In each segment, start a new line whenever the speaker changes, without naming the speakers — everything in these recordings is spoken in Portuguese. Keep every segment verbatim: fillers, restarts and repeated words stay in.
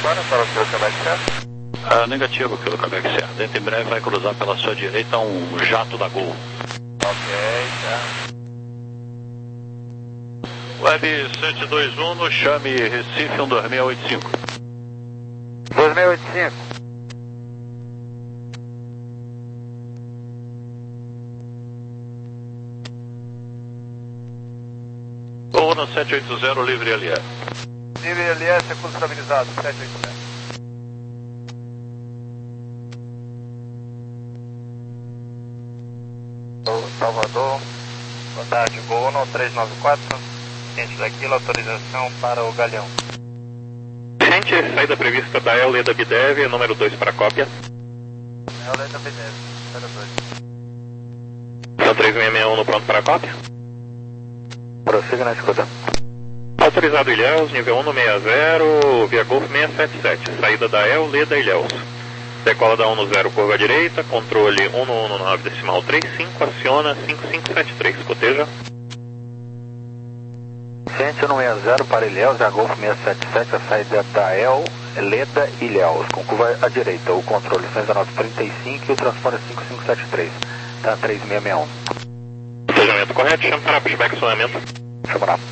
Agora para o seu Quebec Serra?
Ah, negativo pelo Quebec Serra. Dentro em breve vai cruzar pela sua direita um jato da Gol.
Ok, tá.
Web sete dois um, no chame Recife um dois seis oito cinco.
dois seis oito cinco.
Ou no sete oito zero, livre L S.
Livre L S, é curso estabilizado, sete oito zero. Salvador, boa tarde, Gol um três nove quatro, ciente daquilo, autorização para o Galeão.
Gente, saída prevista da E L E da Bidev, número dois para cópia.
E L E da Bidev, número dois.
Então três seis seis um no pronto para cópia.
Prossiga na escuta.
Autorizado Ilhéus, nível um no sessenta, via Golf seiscentos e setenta e sete, saída da E L E da Ilhéus. Decola da um no zero, curva direita, controle um no um no nove, decimal trinta e cinco, aciona cinco cinco sete três, coteja.
Ciente um sessenta para Ilhéus, a Golf seiscentos e setenta e sete, a saída da E L E da Ilhéus, com curva à direita, o controle cento e dezenove trinta e cinco e o transponder cinco cinco sete três, tá três seis seis um.
Cotejamento correto, chama para pushback sonamento.
Chama lá.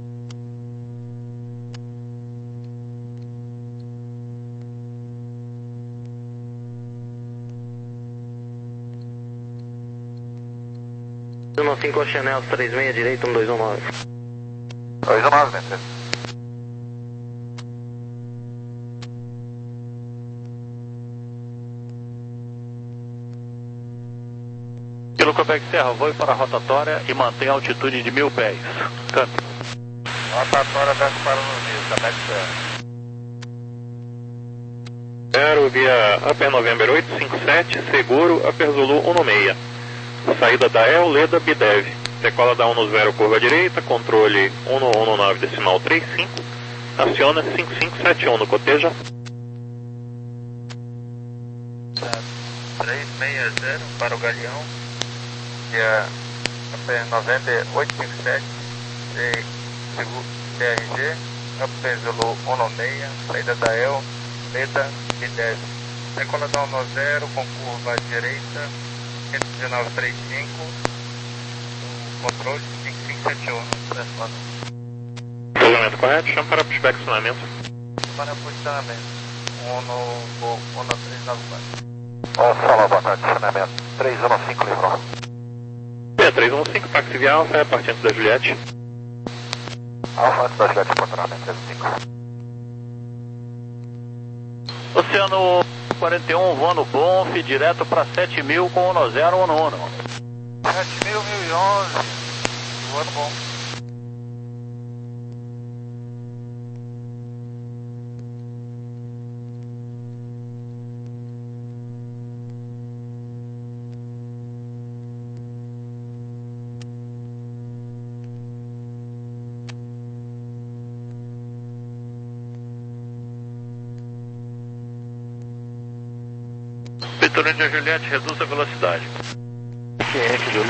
um cinco Chanel três seis direito um dois um nove.
dois um nove, né?
Pelo Quebec Serra, voe para a rotatória e mantém a altitude de mil pés. Câmbio.
Rotatória aberto para o Rio, Quebec Serra.
zero via Upper November oito cinco sete, seguro, Upper Zulu um no seis. Saída da E L E da Bidev. Decola da um no zero, curva direita, controle um no um no nove, decimal trinta e cinco, aciona cinco cinco sete um no coteja.
três seis zero para o Galeão, via Upper November oito cinco sete, C R G, Upper Zulu um no seis, saída da E L E da Bidev. Decola da um no zero, com curva à direita, cento e dezenove trinta e cinco, controle cinco cinco sete um.
Cotejamento correto, chama para pushback sonamento.
Para posicionamento, um no um no três nove quatro. Ó, sala, boa tarde, posicionamento, três um cinco livrou.
B três um cinco, táxi via Alfa, parte antes da Juliette.
Alfa antes da Juliette, posicionamento, três um cinco.
Oceano quarenta e um, voando Bonf, direto para sete mil com um no zero, um no um.
sete mil, mil e onze, voando bom.
Vitor Índia Juliette, reduz a velocidade.
Ciente, Júlio.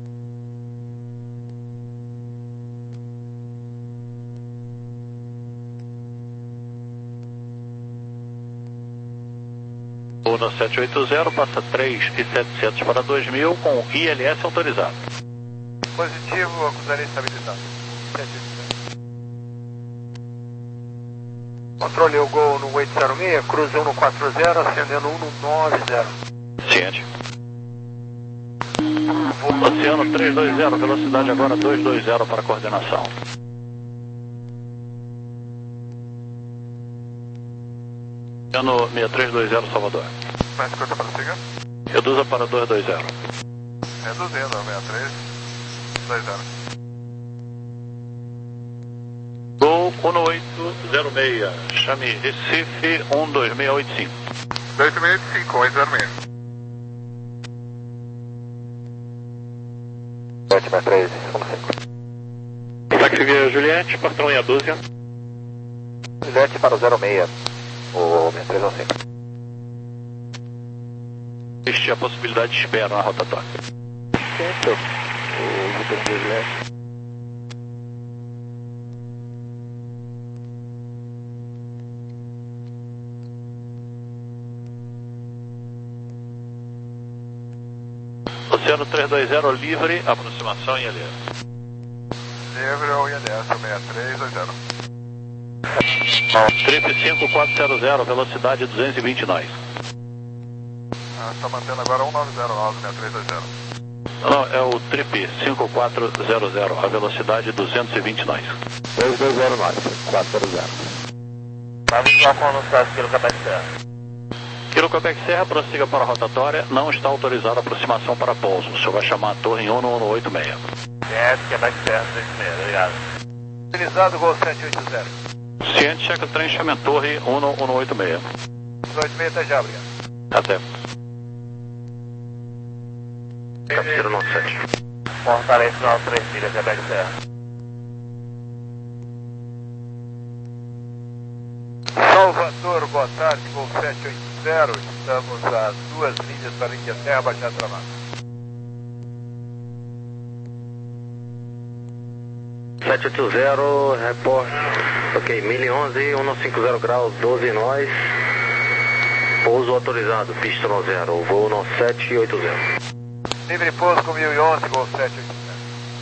Ou no sete oito zero, passa três e setecentos para dois mil com I L S autorizado.
Positivo, acusaria estabilizado. sete oito zero. Controle o Gol no oito zero seis, cruza um no quatro zero, acendendo um no nove zero.
Ciente. Oceano trezentos e vinte, velocidade agora duzentos e vinte para coordenação. Oceano seis três vinte, Salvador.
Mais coisa para seguir?
Reduza para duzentos e vinte.
Reduzindo, sessenta e três, dois zero.
Gol um oito zero seis, chame Recife um dois seis oito cinco.
dois seis oito cinco, oito zero seis. sete mais três, um cinco.
Táxi via Juliette, portão e a dúzia.
Juliette para o zero seis, o seis três um cinco.
Existe a possibilidade de espera na rotatória.
Certo, o Vitor de Juliette.
zero três dois zero livre, aproximação em L S.
Livre ou I L S, seis três dois zero.
Trip cinco quatro zero zero, velocidade duzentos e vinte nós.
Ah, está mantendo agora um nove zero nove, seis três dois zero.
Não, é o Trip cinco quatro zero zero, a velocidade duzentos e vinte nós.
dois dois zero nove, quatro zero zero.
Tá visual com anunciado Kilo Quebec Serra.
Kilo Quebec Serra, prossiga para a rotatória, não está autorizada a aproximação para pouso. O senhor vai chamar a torre em um um oito seis.
S, Quebec Serra, seis seis, obrigado.
Utilizado Gol sete oito zero.
Ciente, checa trem, chame a torre um um oito seis.
oito seis, até já, obrigado.
Até.
Captura nosso sete. Fortaleza final três milhas, Quebec Serra.
Salvador, boa tarde, Gol sete oito zero. Estamos a duas milhas para a linha terra, baixar travado.
sete oito zero, repórter. Ok, mil e onze, cento e cinquenta graus, doze nós. Pouso autorizado, pista no zero, voo no sete oito zero.
Livre pouso com mil e onze, Gol sete oito zero.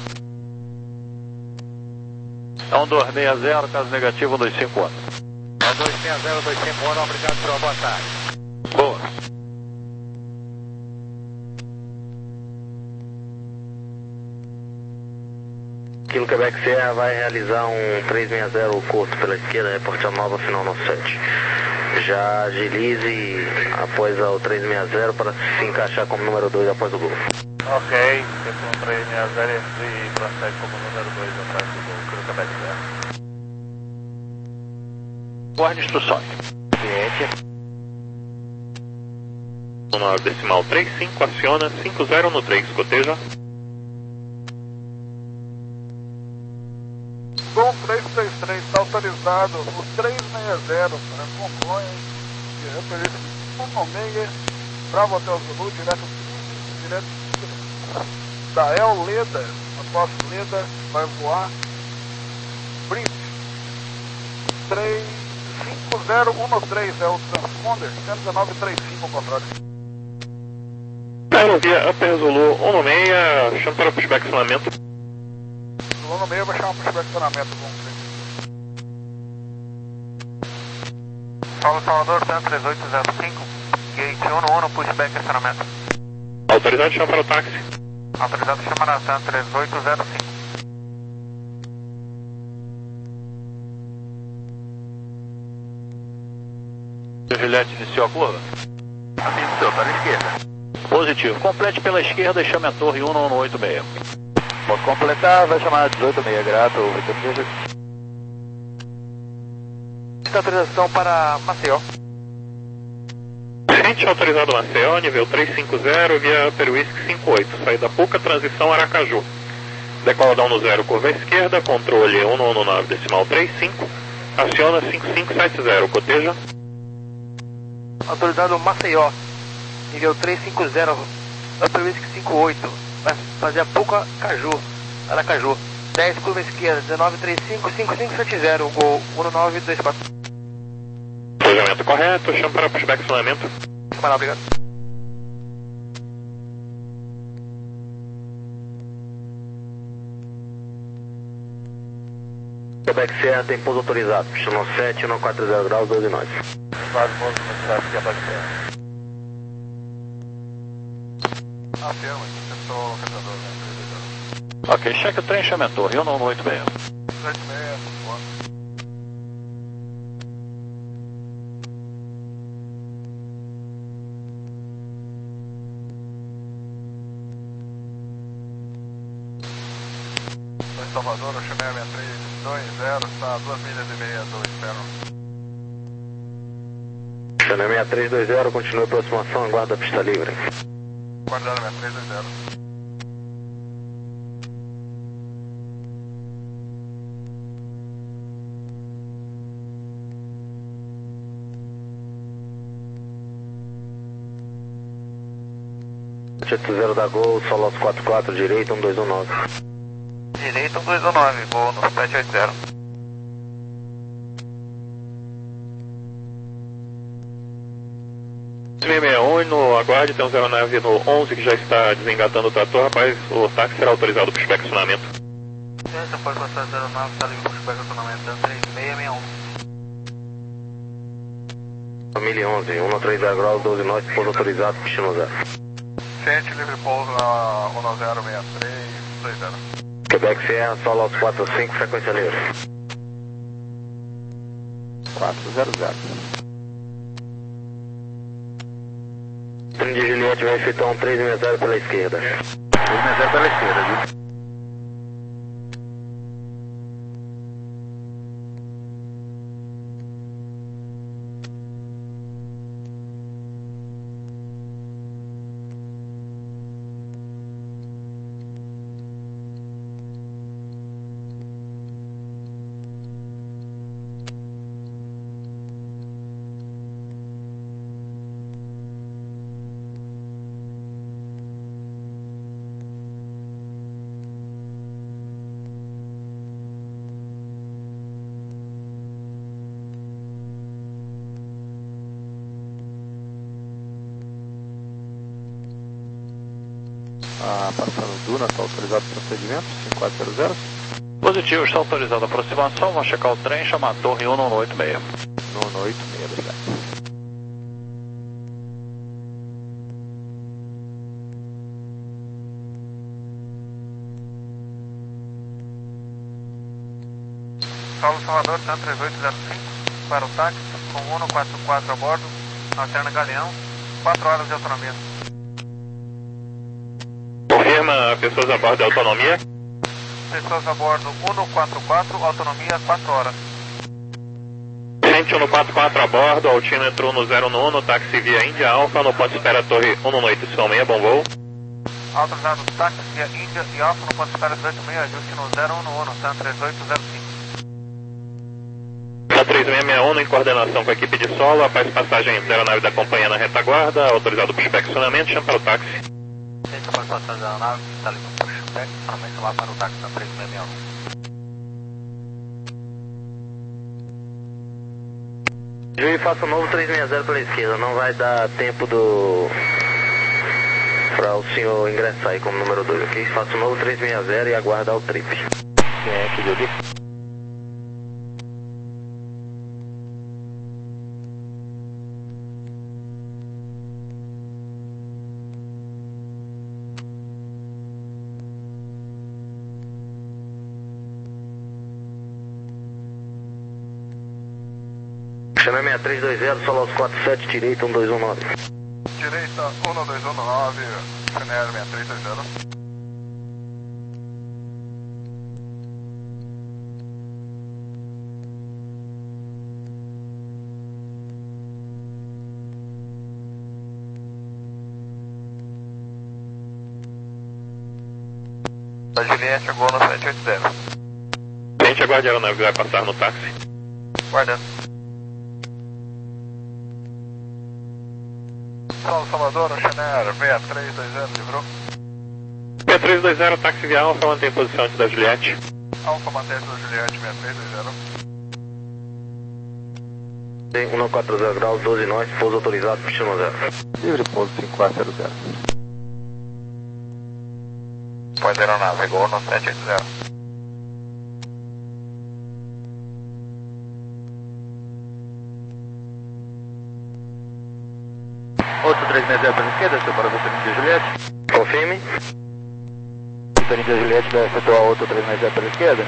É um dois seis zero, caso negativo, dois cinco um.
É dois seis zero, dois cinco um, obrigado pela boa tarde.
Boa.
Kilo Quebec Serra vai realizar um três seis zero curto pela esquerda, reporte a nova final no sete. Já agilize após o três seis zero para se encaixar como número dois após o gol.
Ok, com três seis zero e prossegue como número dois atrás do gol, Kilo Quebec Serra.
Guarde instruções.
Ciente.
nove decimal trinta e cinco, aciona cinco zero no três, coteja.
Gol três três três, está autorizado o três seis zero para Congonhas, um seis, Bravo Hotel Zulu, direto, direto da El Leda, após Leda, vai voar Bridge três cinco zero um três, é o transponder, cento e dezenove trinta e cinco, contrário.
Aerovia Upper Zulu um seis, chama para pushback acionamento.
Zulu no meio vai chamar para o acionamento com Paulo Salvador, cento e três oito zero cinco, gate um um, pushback acionamento.
Autorizado, chama para o táxi.
Autorizado chamar na cento e três oito zero cinco.
O Juliette iniciou a curva?
Amigo seu, está na esquerda.
Positivo. Complete pela esquerda e chame a torre um um oito seis.
Pode completar, vai chamar dezoito seis, grato, Vitor Dias.
Autorização para Maceió.
Ciente autorizado Maceió, nível trezentos e cinquenta, via Upper Whisky cinco oito, saída Puca, transição Aracaju. Decola da um zero, curva à esquerda, controle cento e dezenove decimal trinta e cinco, aciona cinco cinco sete zero, coteja.
Autorizado Maceió, nível trezentos e cinquenta, Upper Whisky cinco oito, vai fazer a Puca Caju, Aracaju. dez, curva esquerda, dezenove trinta e cinco, cinco cinco sete zero, gol um nove dois quatro.
Cruzamento correto, chama para pushback acionamento.
Para, obrigado.
Quebec Serra tem pouso autorizado, pista no sete, cento e quarenta graus, doze nós.
Quase pouso autorizado, Quebec Serra. Afirma, setor localizador, né?
Ok, cheque o trem, chame a torre um um oito seis.
oito seis, boa. Em Salvador, eu chamei a minha três dois zero, está a duas milhas e meia do externo.
Channel seis três dois zero, continue a aproximação, aguarda a pista livre.
Guardando minha três dois zero.
sete oito zero da Gol, Solos quatro quatro, direito, um dois um nove.
Direito um dois um nove, Gol no sete oito zero.
três seis um e no aguarde tem um zero nove no onze que já está desengatando o trator, rapaz, o táxi será autorizado para o inspecionamento.
Essa pode passar zero nove, está livre para o inspecionamento, três seis seis um.
Família onze, um no três zero graus, doze nós, pouso autorizado, destino zero.
Ciente, livre pouso na um zero seis três dois zero.
Quebec Sierra, solo aos quatro cinco, frequência livre.
quatro zero zero.
Trem de Juliette vai efetuar um três seis zero pela esquerda.
três seis zero pela esquerda, viu? Ah, passando Duna, está autorizado o procedimento, cinco quatro zero zero.
Positivo, está autorizada a aproximação, vamos checar o trem, chamar a torre um nove oito seis.
um oito seis, obrigado.
Saulo Salvador, Santa três oito zero cinco, para o táxi, com um quatro quatro a bordo, alterna Galeão, quatro horas de autonomia.
Confirma pessoas a bordo da autonomia.
Pessoas a bordo um quatro quatro, autonomia quatro horas.
Gente um quatro quatro a bordo, altímetro no zero um um, táxi via Índia Alfa, no ponto espera torre um nove oito seis, bom voo.
Autorizado táxi via Índia e Alfa no ponto espera dezoito seis, ajuste no zero um um, Santa três oito zero cinco.
Na três seis seis um, em coordenação com a equipe de solo, após passagem da aeronave da companhia na retaguarda, autorizado para o inspecionamento, chama para o táxi.
Essa pode passar da aeronave, está livre para o inspecionamento, lá para o táxi, Santa três seis seis um.
Juiz, faça um novo três seis zero pela esquerda, não vai dar tempo do... para o senhor ingressar aí como número dois, ok? Faça um novo três seis zero e aguardar o trip.
Quem é que deu ali?
Chama seis três dois zero, solo aos quatro sete, direita um dois um nove.
Direita um dois um nove, Chanel seis três dois zero. Da Juliette, chegou no sete oito zero.
Gente, aguarde a aeronave, vai passar no táxi.
Guardando. Saulo Salvador, Chanel seis três dois zero, livrou.
seis três dois zero, táxi via Alfa, mantém posição antes da Juliette.
Alfa, mantém da Juliette seis três dois zero.
Tem um quatro zero graus, doze nós, pouso autorizado, destino zero.
Livre pouso cinco quatro zero zero.
Pode aeronave, pegou no sete oito zero.
Outro três seis zero pela esquerda, seu para você de Juliette.
Confirme.
O trem de Juliette vai efetuar outro três seis zero pela esquerda.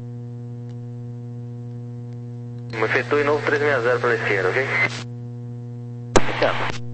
Efetue novo três seis zero pela esquerda, ok?
Iniciando.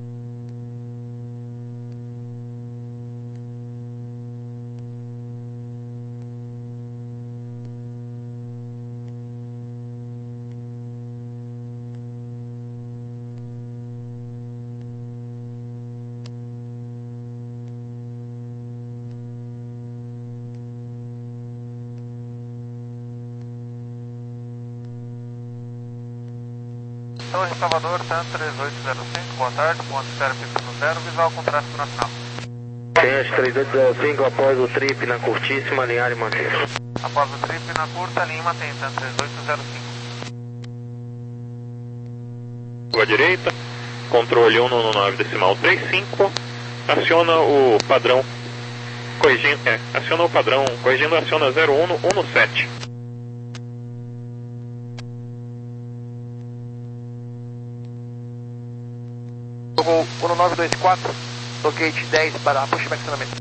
Torre Salvador, Santa três oito zero cinco, boa tarde, ponto espera pista no zero, visual com tráfego nacional.
Tem três oito zero cinco, após o trip na curtíssima, alinhar e manter.
Após o trip na curta, linha mantém, Santa três oito zero cinco.
Rua direita, controle cento e nove decimal trinta e cinco, aciona o padrão, corrigindo, é, aciona o padrão, corrigindo, aciona zero um um sete.
Gol um nove dois quatro, do gate dez para pushback acionamento.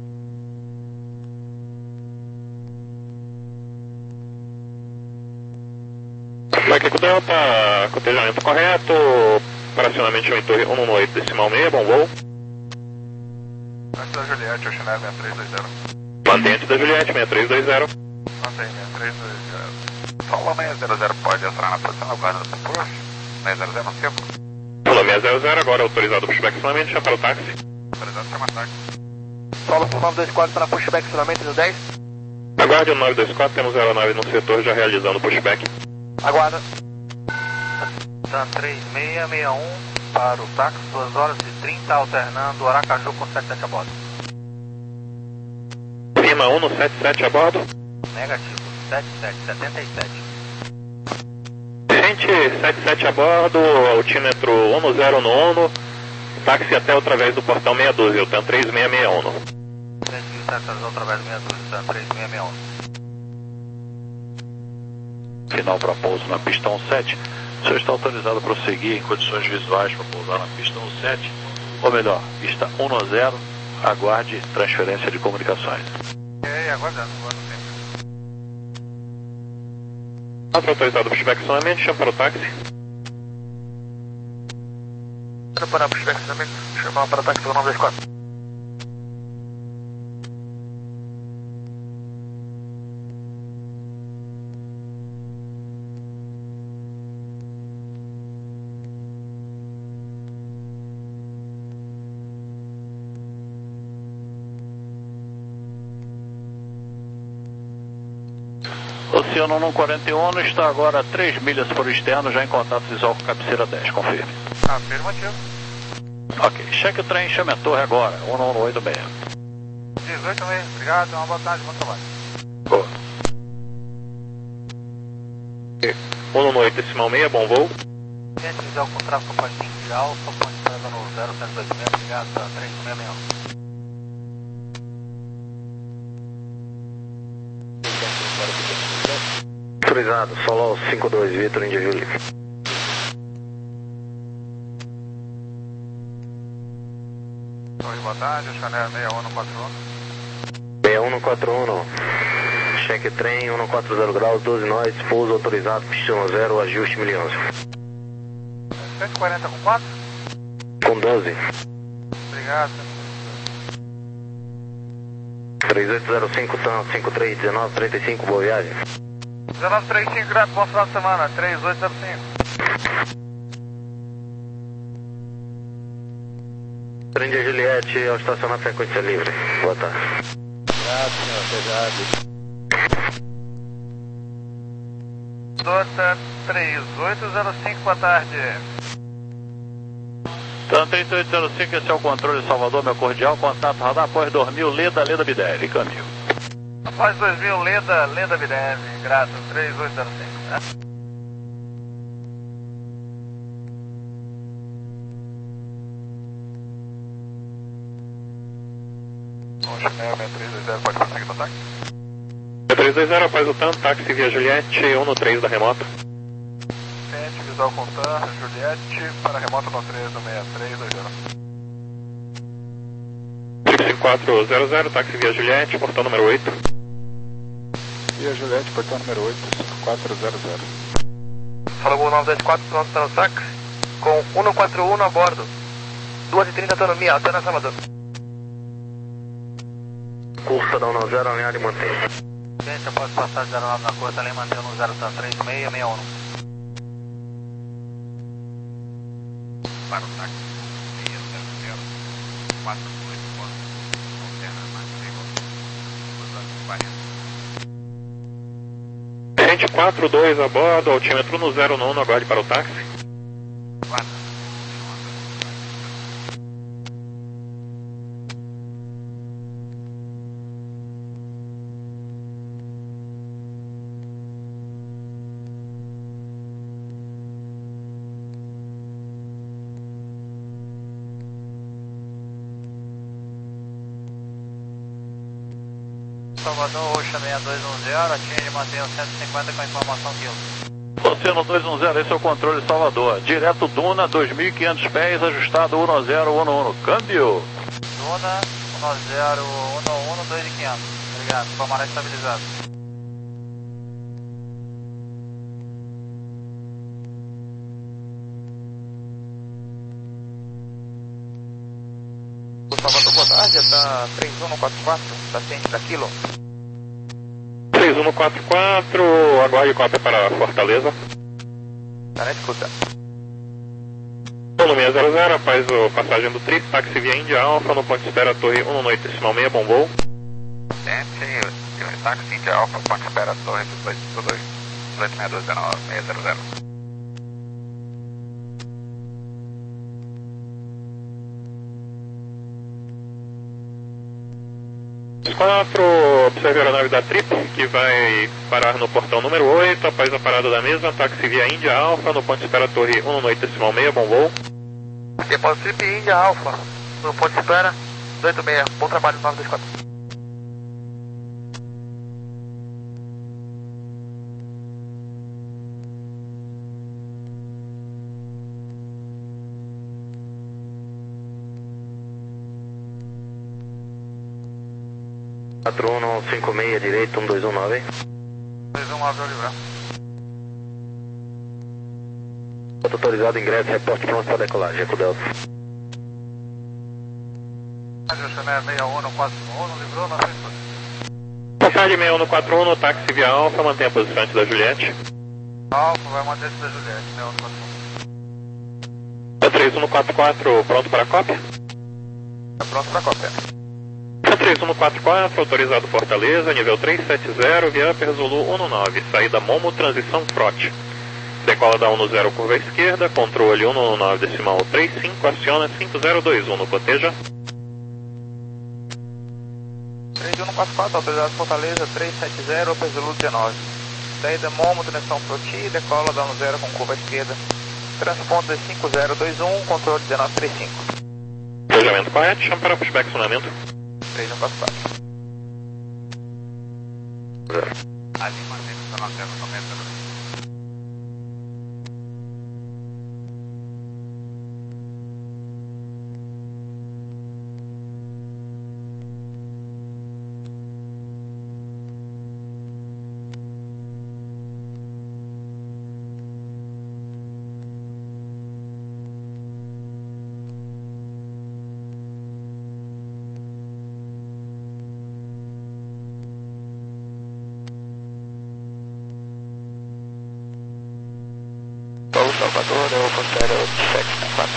Mike Delta, cotejamento correto, para acionamento em torre cento e oito decimal seis, bom voo.
Antes da Juliette, Oceanar seis três dois zero.
Mantente da Juliette, seis três dois zero.
Mantém seis três dois zero. Solo seis zero zero pode entrar na posição, aguarda do push. seis zero zero no tempo.
Falou seis zero zero, agora autorizado o pushback acionamento, chama para o táxi.
Autorizado chama táxi.
Solo um nove dois quatro para pushback acionamento no dez.
Aguarde o nove dois quatro, temos zero nove no setor já realizando o pushback.
Aguarda.
Tan três seis seis um para o táxi, duas horas e trinta, alternando Aracaju com setenta e sete a bordo.
Cima um no setenta e sete a bordo.
Negativo, setenta e sete, setenta e sete.
Gente, setenta e sete a bordo, altímetro um zero no ONU, táxi até através do portão meia dúzia, o Tan três seis seis um.
Entendi, táxi através do meia dúzia, Tan três seis seis um.
Final para pouso na pista um sete. O senhor está autorizado a prosseguir em condições visuais para pousar na pista um sete, ou melhor, pista um zero, aguarde transferência de comunicações.
Ok, aguardando, aguardando sempre.
Autorizado o pushback acionamento, chama para o táxi.
Para pushback acionamento, chamar para táxi um nove dois quatro.
Oceano um quarenta e um está agora a três milhas por externo, já em contato visual com cabeceira dez, confirme.
Afirmativo.
Ok, cheque o trem, chame a torre agora, um um oito seis.
dezoito meio, obrigado, uma boa tarde, bom trabalho.
Boa.
um oito decimal seis, bom voo.
Gente, visual com tráfego patinho de alfa, ponte presa no zero sete dois seis, obrigado, Tan três seis seis um.
Autorizado, solo cinco dois, Vitor, India Julie.
Oi, boa tarde, Chanel seis um quatro um.
seis um quatro um, cheque trem, um quatro zero graus, doze nós, pouso autorizado, pista um zero, ajuste mil e onze.
cento e quarenta com quatro?
Com doze.
Obrigado.
três oito zero cinco, Tan cinco três um nove três cinco, boa viagem.
dezenove trinta e cinco, grato, bom final de semana, três oito zero cinco.
Trem de Juliette, ao estacionar frequência livre. Boa tarde.
Obrigado, senhor. Obrigado.
Dota três oito zero cinco, boa tarde.
Tan três oito zero cinco, esse é o controle Salvador, meu cordial, contato radar, após dormir, Leda, Leda Bideve, caminho.
Após dois mil, Leda, Leda Bideve, grato, três oito zero cinco. Né? Bom, Chanel seis três dois zero, pode prosseguir no ataque?
seis três dois zero, após o Tan, táxi via Juliette, um no três da remota.
Gente, visual com Tan, Juliette, para a remota no três do seis três dois zero.
cinco quatro zero zero, táxi via Juliette, portão número oito.
Via Juliette, portão número oito, cinco quatro zero zero.
Fala Gol nove dois quatro, pronto para o táxi, com um quatro um a bordo. duas e trinta autonomia, Altana Salvador.
Curso da um zero, alinhado e mantém.
Gente, após passar de zero nove na curta, além mantendo no zero três seis seis um. Para o táxi, seis zero zero, quatro dois, alterna, mais
Gente quatro dois a bordo, altímetro no zero nove, aguarde para o táxi.
quatro. Salvador, Oxa seis dois um zero, atinge e mantém o cento e cinquenta com a informação quilo.
Oceano dois um zero, esse é o controle Salvador. Direto Duna, dois mil e quinhentos pés, ajustado um zero um um. Câmbio.
Duna, um zero um um, dois mil e quinhentos. Obrigado, Palmaré estabilizado.
Salvador, boa tarde, está três um quatro quatro, está ciente da quilo.
três um quatro quatro, aguarde cópia para Fortaleza.
Está na escuta.
Solo seis zero zero, após o passagem do trip, táxi via Índia Alfa, no ponto de espera Torre um oito decimal seis, bom voo.
Ciente, táxi Índia Alfa, ponto de espera Torre dois dois seis dois seis zero zero.
quatro, observe a aeronave da Trip, que vai parar no portão número oito, após a parada da mesma, táxi via Índia Alfa, no ponto de espera Torre um oito decimal seis, bom voo.
Depois Trip Índia Alfa, no ponto de espera dois oito seis, bom trabalho nove dois quatro.
quatro um cinco seis, direito, um dois um nove.
dois um nove, Oliver.
Autorizado, ingresso, reporte pronto para decolagem, Eco Delta.
Ajusta seis um quatro um, livrou na frente.
Passagem seis um quatro um, táxi via Alfa, mantém a posição antes da Juliette.
Alfa, vai manter-se da Juliette, seis um quatro um.
três um quatro quatro, pronto para cópia?
Está pronto para cópia.
três um quatro quatro, autorizado Fortaleza, nível três sete zero, via Upper Zulu um nove, saída Momo, transição Frote. Decola da um zero, curva esquerda, controle um nove decimal trinta e cinco, aciona cinco zero dois um, no coteja.
três um quatro quatro, autorizado Fortaleza, três sete zero, Upper Zulu dezenove. Saída Momo, transição Froti, decola da um zero com curva esquerda. Transponder cinco zero dois um, controle dezenove trinta e cinco.
Planejamento correto, chama para pushback acionamento.
três um quatro quatro.
Ali mantém-se na lanterna no metro.
Salvador, eu considero oito sete seis quatro.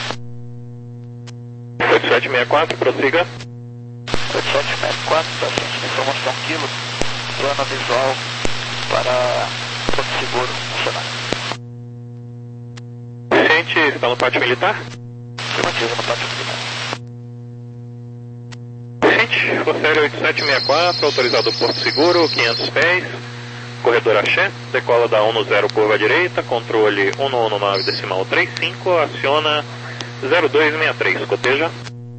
oito sete seis quatro, prossiga.
oito sete seis quatro, da frente de informação quilo, plano visual para Porto Seguro, funcionário.
Gente, está no pátio militar?
Afirmativo no pátio militar.
Gente, Corsair oito sete seis quatro, autorizado Porto Seguro, quinhentos pés. Corredor Axé, decola da um zero, curva direita, controle um nove decimal trinta e cinco, aciona zero dois seis três, coteja.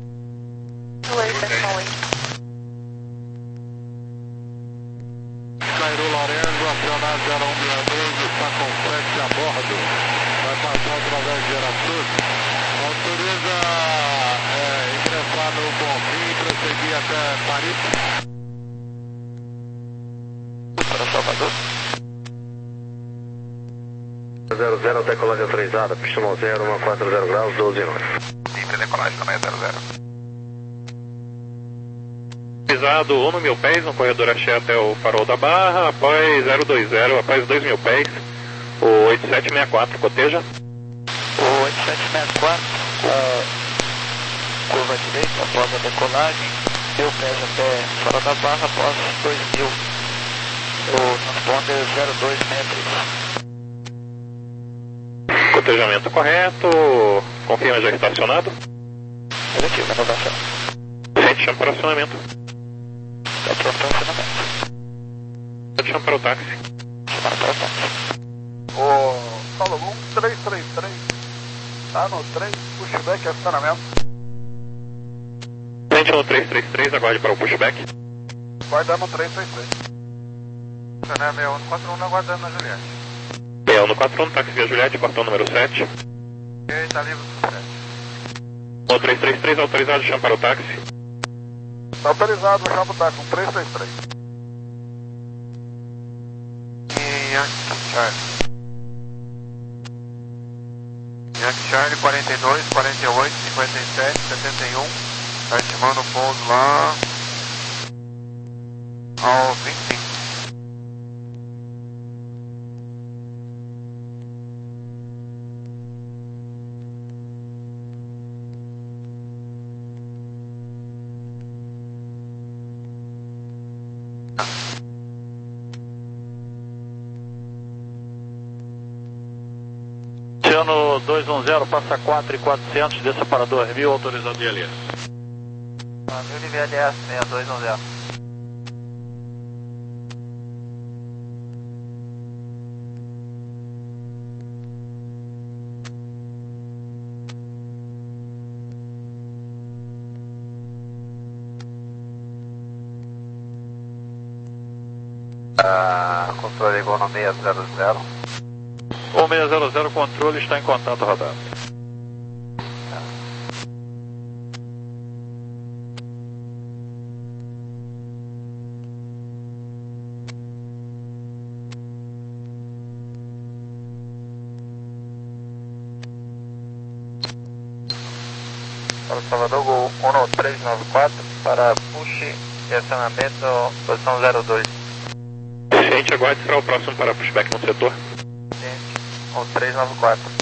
Cairo Lourenço, acionar zero um seis dois, está com frete a bordo, vai passar através de Aracruz, autoriza é, ingressar no Bonfim e prosseguir até Paris.
Para Salvador.
zero zero, decolagem autorizada, pista zero um quatro zero graus, doze nove.
Livre decolagem também zero zero.
Pisado um no mil pés, no corredor Axé até o farol da Barra, após zero dois zero, após dois mil pés, o oito sete seis quatro, coteja.
O oito sete seis quatro, com curva direita após a decolagem, mil pés até fora da Barra após dois mil. O transponder zero dois seis três.
Cotejamento correto, confirma já estacionado.
Negativo, renovação.
Gente, chama para acionamento.
Está pronto para acionamento.
Chama para o táxi.
Chamar para o táxi.
O Salomão três três três, tá no trem, pushback acionamento.
Gente no três três três, aguarde para o pushback.
guardando três três três.
Canal seis um quatro um aguardando na Juliette.
seis um quatro um, táxi via Juliette, portão número sete.
E tá livre do sete.
O três três três autorizado, chama para o táxi.
Tá autorizado, chama para o táxi, um três três três.
E Yankee Charlie. Yankee Charlie quarenta e dois, quarenta e oito, cinquenta e sete, setenta e um. Tá estimando o pouso lá ao vinte e cinco.
Oceano dois um zero, passa quatro e quatrocentos, desça para dois mil, autorizado de L S.
mil de V L S seis dois um zero.
Ah, controle igual no seis zero zero.
O seis zero zero, controle, está em contato rodado.
Para Salvador, Gol um três nove quatro, para push e acionamento, posição zero dois.
Ciente, aguarde, será o próximo para pushback no setor.
um três nove quatro.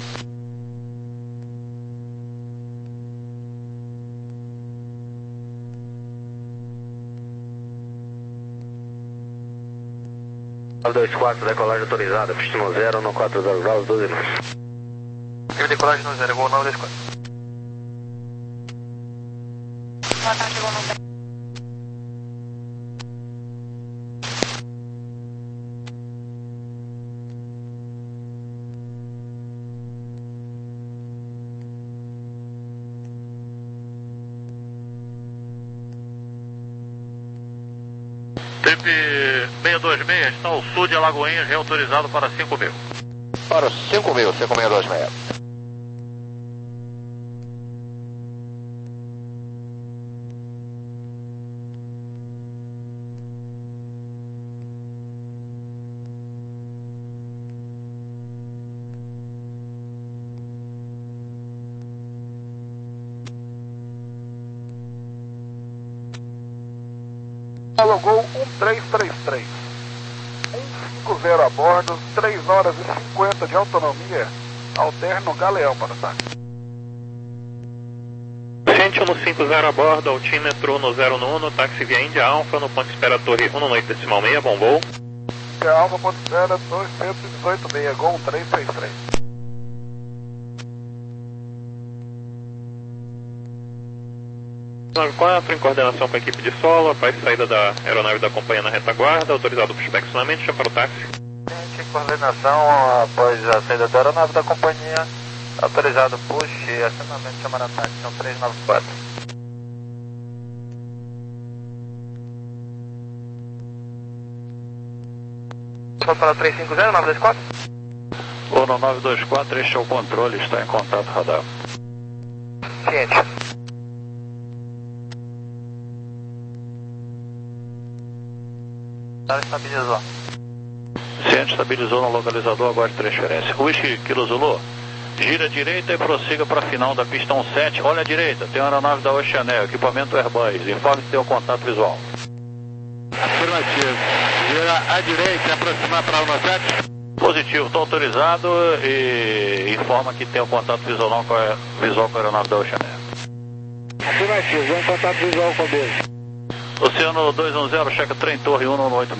nove dois quatro, decolagem autorizada, pistão zero no quatro zero graus, doze minutos.
Teve decolagem no zero, Gol nove dois quatro.
Boa tarde, Gol nove.
Trip seis dois seis está ao sul de Alagoinhas, reautorizado para cinco mil.
Para cinco mil, cinco seis dois seis.
Alugou um três três três. cento e cinquenta a bordo, três horas e cinquenta de autonomia, alterno Galeão para o táxi.
Ciente um cinquenta a bordo, altímetro no zero um, táxi via Índia Alfa, no ponto espera Torre um oito decimal seis, bom voo.
Índia Alfa, ponto espera duzentos e dezoito seis, Gol um três três três.
nove quatro, em coordenação com a equipe de solo, após saída da aeronave da companhia na retaguarda, autorizado o pushback acionamento, chama para o táxi.
Em coordenação, após a saída da aeronave da companhia, autorizado push e acionamento, chama para táxi, são três nove quatro. Vamos para três cinco zero, nove dois quatro?
O no nove dois quatro, este é o controle, está em contato radar.
Ciente. Estabilizou.
Ciente, estabilizou no localizador, aguarde transferência. Whisky Kilo Zulu, gira à direita e prossiga para a final da pista sete. Olha à direita, tem a aeronave da Oceanel, equipamento Airbus. Informe se tem o contato visual.
Afirmativo. Gira à direita e aproximar para a sete.
Positivo, está autorizado e informa que tem o contato visual com a, visual com a aeronave da Oceanel.
Afirmativo, um contato visual com o beijo.
Oceano dois um zero, checa trem Torre um um oito.